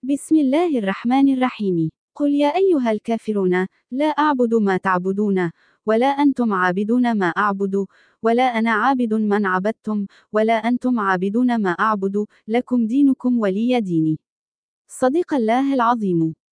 بسم الله الرحمن الرحيم. قل يا أيها الكافرون، لا أعبد ما تعبدون، ولا أنتم عابدون ما أعبد، ولا أنا عابد من عبدتم، ولا أنتم عابدون ما أعبد، لكم دينكم ولي دين. صدق الله العظيم.